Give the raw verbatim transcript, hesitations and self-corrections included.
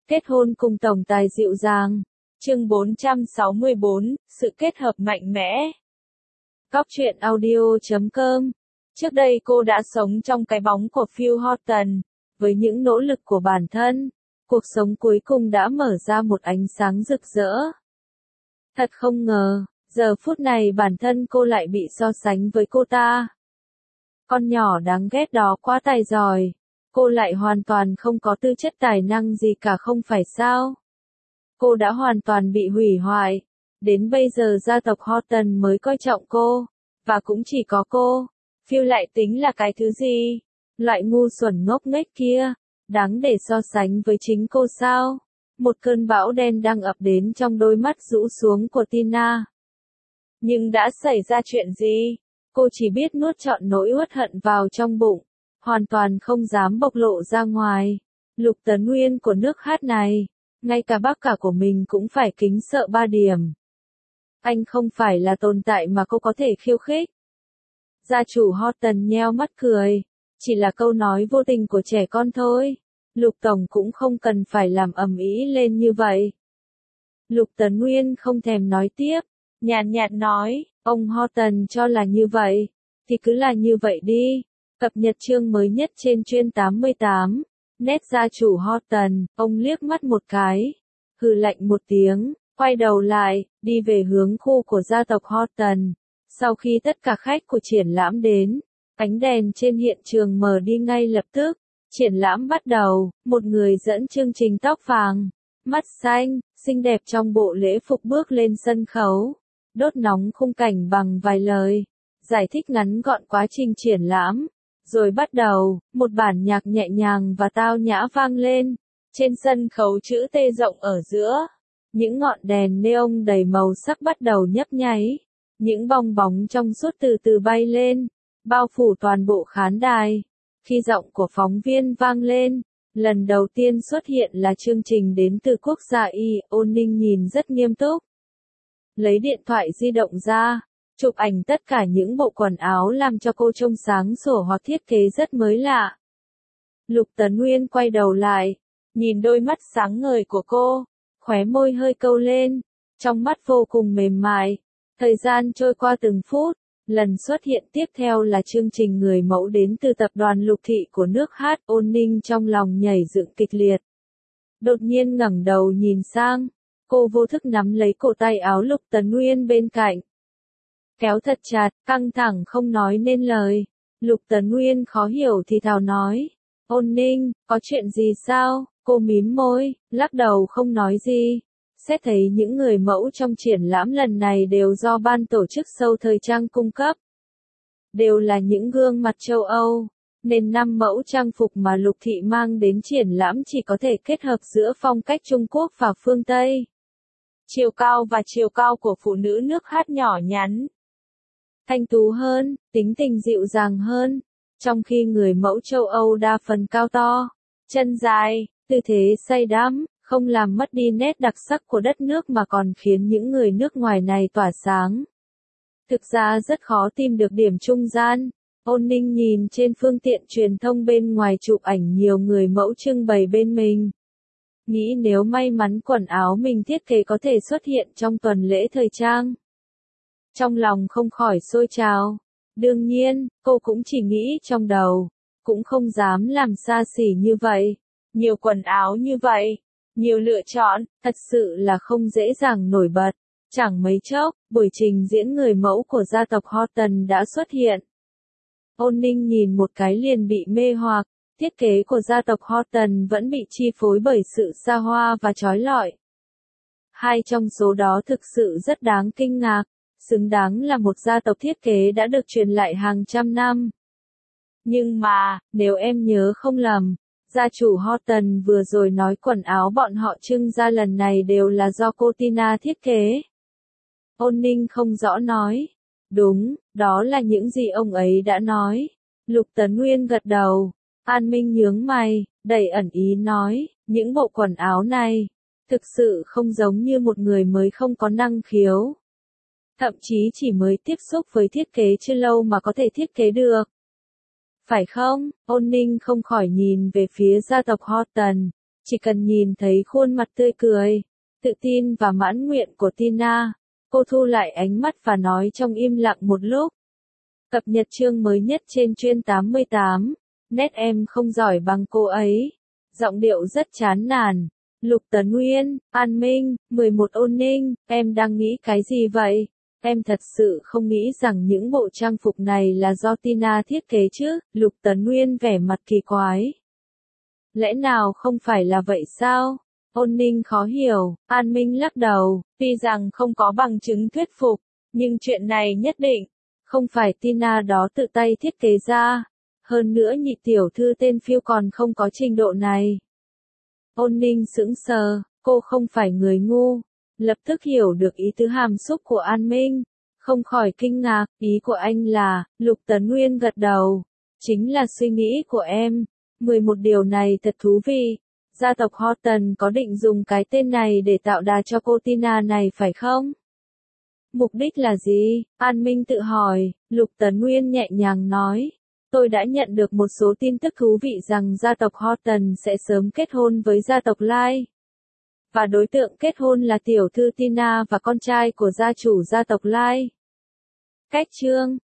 Kết hôn cùng tổng tài dịu dàng. Chương bốn trăm sáu mươi bốn, sự kết hợp mạnh mẽ. Góc truyện audio chấm com. Trước đây cô đã sống trong cái bóng của Phil Horton. Với những nỗ lực của bản thân, cuộc sống cuối cùng đã mở ra một ánh sáng rực rỡ. Thật không ngờ, giờ phút này bản thân cô lại bị so sánh với cô ta. Con nhỏ đáng ghét đó quá tài giỏi. Cô lại hoàn toàn không có tư chất tài năng gì cả không phải sao? Cô đã hoàn toàn bị hủy hoại. Đến bây giờ gia tộc Horton mới coi trọng cô. Và cũng chỉ có cô. Phil lại tính là cái thứ gì? Loại ngu xuẩn ngốc nghếch kia. Đáng để so sánh với chính cô sao? Một cơn bão đen đang ập đến trong đôi mắt rũ xuống của Tina. Nhưng đã xảy ra chuyện gì? Cô chỉ biết nuốt trọn nỗi uất hận vào trong bụng. Hoàn toàn không dám bộc lộ ra ngoài. Lục Tấn Nguyên của nước hát này, ngay cả bác cả của mình cũng phải kính sợ ba điểm. Anh không phải là tồn tại mà cô có thể khiêu khích. Gia chủ Horton nheo mắt cười, chỉ là câu nói vô tình của trẻ con thôi. Lục Tổng cũng không cần phải làm ầm ĩ lên như vậy. Lục Tấn Nguyên không thèm nói tiếp, nhàn nhạt nói, ông Horton cho là như vậy, thì cứ là như vậy đi. Cập nhật chương mới nhất trên chuyên tám mươi tám. Nét gia chủ Horton, ông liếc mắt một cái, hừ lạnh một tiếng, quay đầu lại, đi về hướng khu của gia tộc Horton. Sau khi tất cả khách của triển lãm đến, ánh đèn trên hiện trường mở đi ngay lập tức. Triển lãm bắt đầu, một người dẫn chương trình tóc vàng, mắt xanh, xinh đẹp trong bộ lễ phục bước lên sân khấu, đốt nóng khung cảnh bằng vài lời, giải thích ngắn gọn quá trình triển lãm. Rồi bắt đầu, một bản nhạc nhẹ nhàng và tao nhã vang lên. Trên sân khấu chữ T rộng ở giữa, những ngọn đèn neon đầy màu sắc bắt đầu nhấp nháy. Những bong bóng trong suốt từ từ bay lên, bao phủ toàn bộ khán đài. Khi giọng của phóng viên vang lên, lần đầu tiên xuất hiện là chương trình đến từ quốc gia Y, Ôn Ninh nhìn rất nghiêm túc. Lấy điện thoại di động ra, chụp ảnh tất cả những bộ quần áo làm cho cô trông sáng sủa hoặc thiết kế rất mới lạ. Lục Tấn Nguyên quay đầu lại, nhìn đôi mắt sáng ngời của cô, khóe môi hơi câu lên, trong mắt vô cùng mềm mại. Thời gian trôi qua từng phút, lần xuất hiện tiếp theo là chương trình người mẫu đến từ tập đoàn Lục Thị của nước hát. Ôn Ninh trong lòng nhảy dựng kịch liệt. Đột nhiên ngẩng đầu nhìn sang, cô vô thức nắm lấy cổ tay áo Lục Tấn Nguyên bên cạnh. Kéo thật chặt, căng thẳng không nói nên lời. Lục Tấn Nguyên khó hiểu thì thào nói. Ôn Ninh, có chuyện gì sao? Cô mím môi, lắc đầu không nói gì. Xét thấy những người mẫu trong triển lãm lần này đều do ban tổ chức show thời trang cung cấp. Đều là những gương mặt châu Âu, nên năm mẫu trang phục mà Lục Thị mang đến triển lãm chỉ có thể kết hợp giữa phong cách Trung Quốc và phương Tây. Chiều cao và chiều cao của phụ nữ nước hát nhỏ nhắn, thanh tú hơn, tính tình dịu dàng hơn, trong khi người mẫu châu Âu đa phần cao to, chân dài, tư thế say đắm, không làm mất đi nét đặc sắc của đất nước mà còn khiến những người nước ngoài này tỏa sáng. Thực ra rất khó tìm được điểm trung gian. Ôn Ninh nhìn trên phương tiện truyền thông bên ngoài chụp ảnh nhiều người mẫu trưng bày bên mình. Nghĩ nếu may mắn quần áo mình thiết kế có thể xuất hiện trong tuần lễ thời trang. Trong lòng không khỏi sôi trào. Đương nhiên, cô cũng chỉ nghĩ trong đầu, cũng không dám làm xa xỉ như vậy. Nhiều quần áo như vậy, nhiều lựa chọn, thật sự là không dễ dàng nổi bật. Chẳng mấy chốc, buổi trình diễn người mẫu của gia tộc Horton đã xuất hiện. Ôn Ninh nhìn một cái liền bị mê hoặc, thiết kế của gia tộc Horton vẫn bị chi phối bởi sự xa hoa và chói lọi. Hai trong số đó thực sự rất đáng kinh ngạc, xứng đáng là một gia tộc thiết kế đã được truyền lại hàng trăm năm. Nhưng mà, nếu em nhớ không lầm, gia chủ Horton vừa rồi nói quần áo bọn họ trưng ra lần này đều là do cô Tina thiết kế. Ôn Ninh không rõ nói. Đúng, đó là những gì ông ấy đã nói. Lục Tấn Nguyên gật đầu. An Minh nhướng mày, đầy ẩn ý nói, những bộ quần áo này, thực sự không giống như một người mới không có năng khiếu. Thậm chí chỉ mới tiếp xúc với thiết kế chưa lâu mà có thể thiết kế được. Phải không? Ôn Ninh không khỏi nhìn về phía gia tộc Horton. Chỉ cần nhìn thấy khuôn mặt tươi cười, tự tin và mãn nguyện của Tina, cô thu lại ánh mắt và nói trong im lặng một lúc. Cập nhật chương mới nhất trên chuyên tám mươi tám. Nét em không giỏi bằng cô ấy. Giọng điệu rất chán nản. Lục Tấn Nguyên, An Minh, mười một Ôn Ninh, em đang nghĩ cái gì vậy? Em thật sự không nghĩ rằng những bộ trang phục này là do Tina thiết kế chứ? Lục Tấn Nguyên vẻ mặt kỳ quái. Lẽ nào không phải là vậy sao? Ôn Ninh khó hiểu, An Minh lắc đầu, tuy rằng không có bằng chứng thuyết phục, nhưng chuyện này nhất định không phải Tina đó tự tay thiết kế ra. Hơn nữa nhị tiểu thư tên Phiêu còn không có trình độ này. Ôn Ninh sững sờ, cô không phải người ngu, lập tức hiểu được ý tứ hàm xúc của An Minh, không khỏi kinh ngạc, ý của anh là, Lục Tấn Nguyên gật đầu, chính là suy nghĩ của em, mười một điều này thật thú vị, gia tộc Horton có định dùng cái tên này để tạo đà cho cô Tina này phải không? Mục đích là gì? An Minh tự hỏi, Lục Tấn Nguyên nhẹ nhàng nói. Tôi đã nhận được một số tin tức thú vị rằng gia tộc Horton sẽ sớm kết hôn với gia tộc Lai. Và đối tượng kết hôn là tiểu thư Tina và con trai của gia chủ gia tộc Lai. Cách chương